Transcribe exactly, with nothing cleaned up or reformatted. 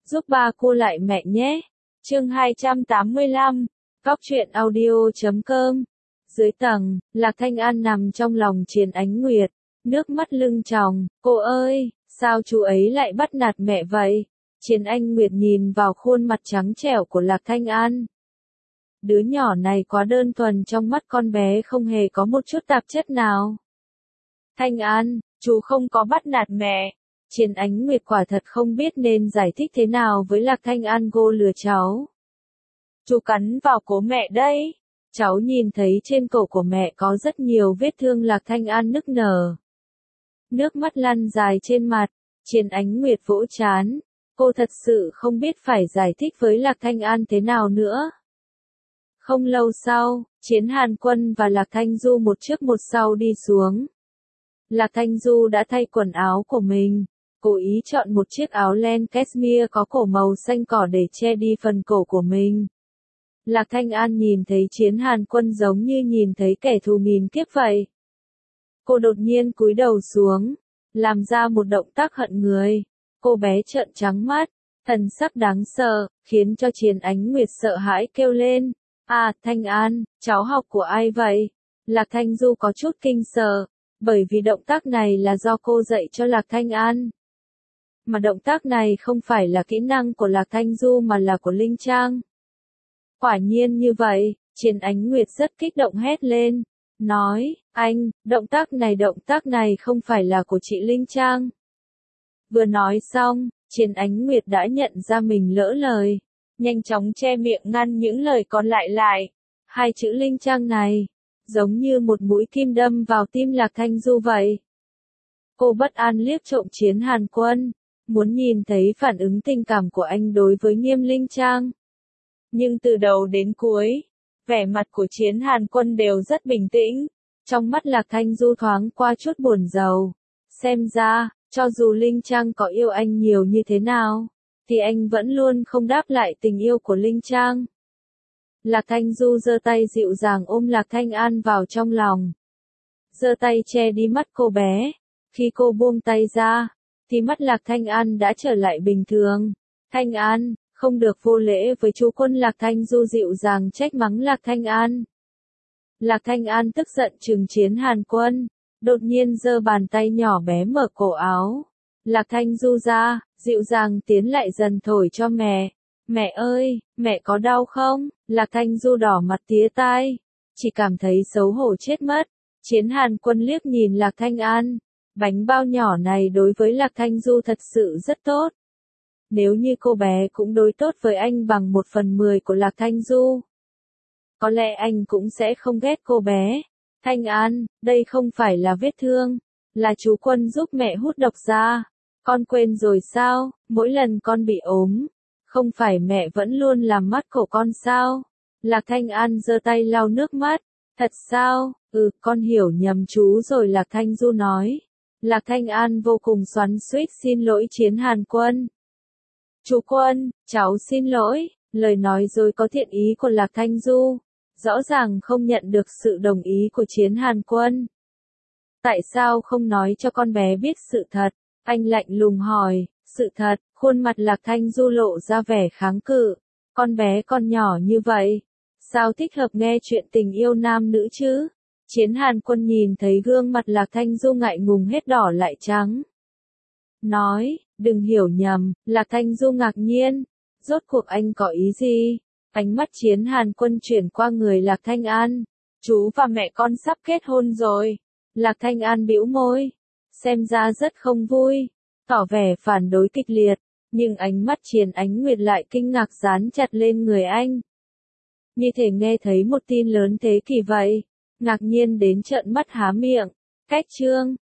giúp ba cô lại mẹ nhé. Chương hai trăm tám mươi lăm, Góc truyện audio chấm com. Dưới tầng, Lạc Thanh An nằm trong lòng Chiến Ánh Nguyệt, nước mắt lưng tròng. Cô ơi, sao chú ấy lại bắt nạt mẹ vậy? Chiến Ánh Nguyệt nhìn vào khuôn mặt trắng trẻo của Lạc Thanh An. Đứa nhỏ này quá đơn thuần, trong mắt con bé không hề có một chút tạp chất nào. Thanh An, chú không có bắt nạt mẹ. Chiến Ánh Nguyệt quả thật không biết nên giải thích thế nào với Lạc Thanh An. Cô lừa cháu. Chú cắn vào cổ mẹ đấy. Cháu nhìn thấy trên cổ của mẹ có rất nhiều vết thương. Lạc Thanh An nức nở. Nước mắt lăn dài trên mặt. Chiến Ánh Nguyệt vỗ trán. Cô thật sự không biết phải giải thích với Lạc Thanh An thế nào nữa. Không lâu sau, Chiến Hàn Quân và Lạc Thanh Du một trước một sau đi xuống. Lạc Thanh Du đã thay quần áo của mình, cố ý chọn một chiếc áo len cashmere có cổ màu xanh cỏ để che đi phần cổ của mình. Lạc Thanh An nhìn thấy Chiến Hàn Quân giống như nhìn thấy kẻ thù nghìn kiếp vậy. Cô đột nhiên cúi đầu xuống, làm ra một động tác hận người. Cô bé trợn trắng mắt, thần sắc đáng sợ, khiến cho Chiến Ánh Nguyệt sợ hãi kêu lên. À, Thanh An, cháu học của ai vậy? Lạc Thanh Du có chút kinh sợ, bởi vì động tác này là do cô dạy cho Lạc Thanh An. Mà động tác này không phải là kỹ năng của Lạc Thanh Du mà là của Linh Trang. Quả nhiên như vậy, Chiến Ánh Nguyệt rất kích động hét lên, nói, anh, động tác này động tác này không phải là của chị Linh Trang. Vừa nói xong, Chiến Ánh Nguyệt đã nhận ra mình lỡ lời, nhanh chóng che miệng ngăn những lời còn lại lại. Hai chữ Linh Trang này, giống như một mũi kim đâm vào tim Lạc Thanh Du vậy. Cô bất an liếc trộm Chiến Hàn Quân, muốn nhìn thấy phản ứng tình cảm của anh đối với Nghiêm Linh Trang. Nhưng từ đầu đến cuối, vẻ mặt của Chiến Hàn Quân đều rất bình tĩnh, trong mắt Lạc Thanh Du thoáng qua chút buồn rầu. Xem ra, cho dù Linh Trang có yêu anh nhiều như thế nào, thì anh vẫn luôn không đáp lại tình yêu của Linh Trang. Lạc Thanh Du giơ tay dịu dàng ôm Lạc Thanh An vào trong lòng. Giơ tay che đi mắt cô bé. Khi cô buông tay ra, thì mắt Lạc Thanh An đã trở lại bình thường. Thanh An, không được vô lễ với chú Quân. Lạc Thanh Du dịu dàng trách mắng Lạc Thanh An. Lạc Thanh An tức giận trừng Chiến Hàn Quân, đột nhiên giơ bàn tay nhỏ bé mở cổ áo Lạc Thanh Du ra, dịu dàng tiến lại dần thổi cho mẹ. Mẹ ơi, mẹ có đau không? Lạc Thanh Du đỏ mặt tía tai, chỉ cảm thấy xấu hổ chết mất. Chiến Hàn Quân liếc nhìn Lạc Thanh An, bánh bao nhỏ này đối với Lạc Thanh Du thật sự rất tốt. Nếu như cô bé cũng đối tốt với anh bằng một phần mười của Lạc Thanh Du, có lẽ anh cũng sẽ không ghét cô bé. Thanh An, đây không phải là vết thương, là chú Quân giúp mẹ hút độc ra. Con quên rồi sao? Mỗi lần con bị ốm, không phải mẹ vẫn luôn làm mắt cổ con sao? Lạc Thanh An giơ tay lau nước mắt. Thật sao? Ừ, con hiểu nhầm chú rồi. Lạc Thanh Du nói. Lạc Thanh An vô cùng xoắn xuýt xin lỗi Chiến Hàn Quân. Chú Quân, cháu xin lỗi. Lời nói dối có thiện ý của Lạc Thanh Du, rõ ràng không nhận được sự đồng ý của Chiến Hàn Quân. Tại sao không nói cho con bé biết sự thật? Anh lạnh lùng hỏi. Sự thật? Khuôn mặt Lạc Thanh Du lộ ra vẻ kháng cự. Con bé còn nhỏ như vậy, sao thích hợp nghe chuyện tình yêu nam nữ chứ? Chiến Hàn Quân nhìn thấy gương mặt Lạc Thanh Du ngại ngùng hết đỏ lại trắng. Nói, đừng hiểu nhầm. Lạc Thanh Du ngạc nhiên. Rốt cuộc anh có ý gì? Ánh mắt Chiến Hàn Quân chuyển qua người Lạc Thanh An. Chú và mẹ con sắp kết hôn rồi. Lạc Thanh An bĩu môi, xem ra rất không vui, tỏ vẻ phản đối kịch liệt, nhưng ánh mắt Chiến Ánh Nguyệt lại kinh ngạc dán chặt lên người anh. Như thể nghe thấy một tin lớn thế kỷ vậy, ngạc nhiên đến trợn mắt há miệng. Cách chương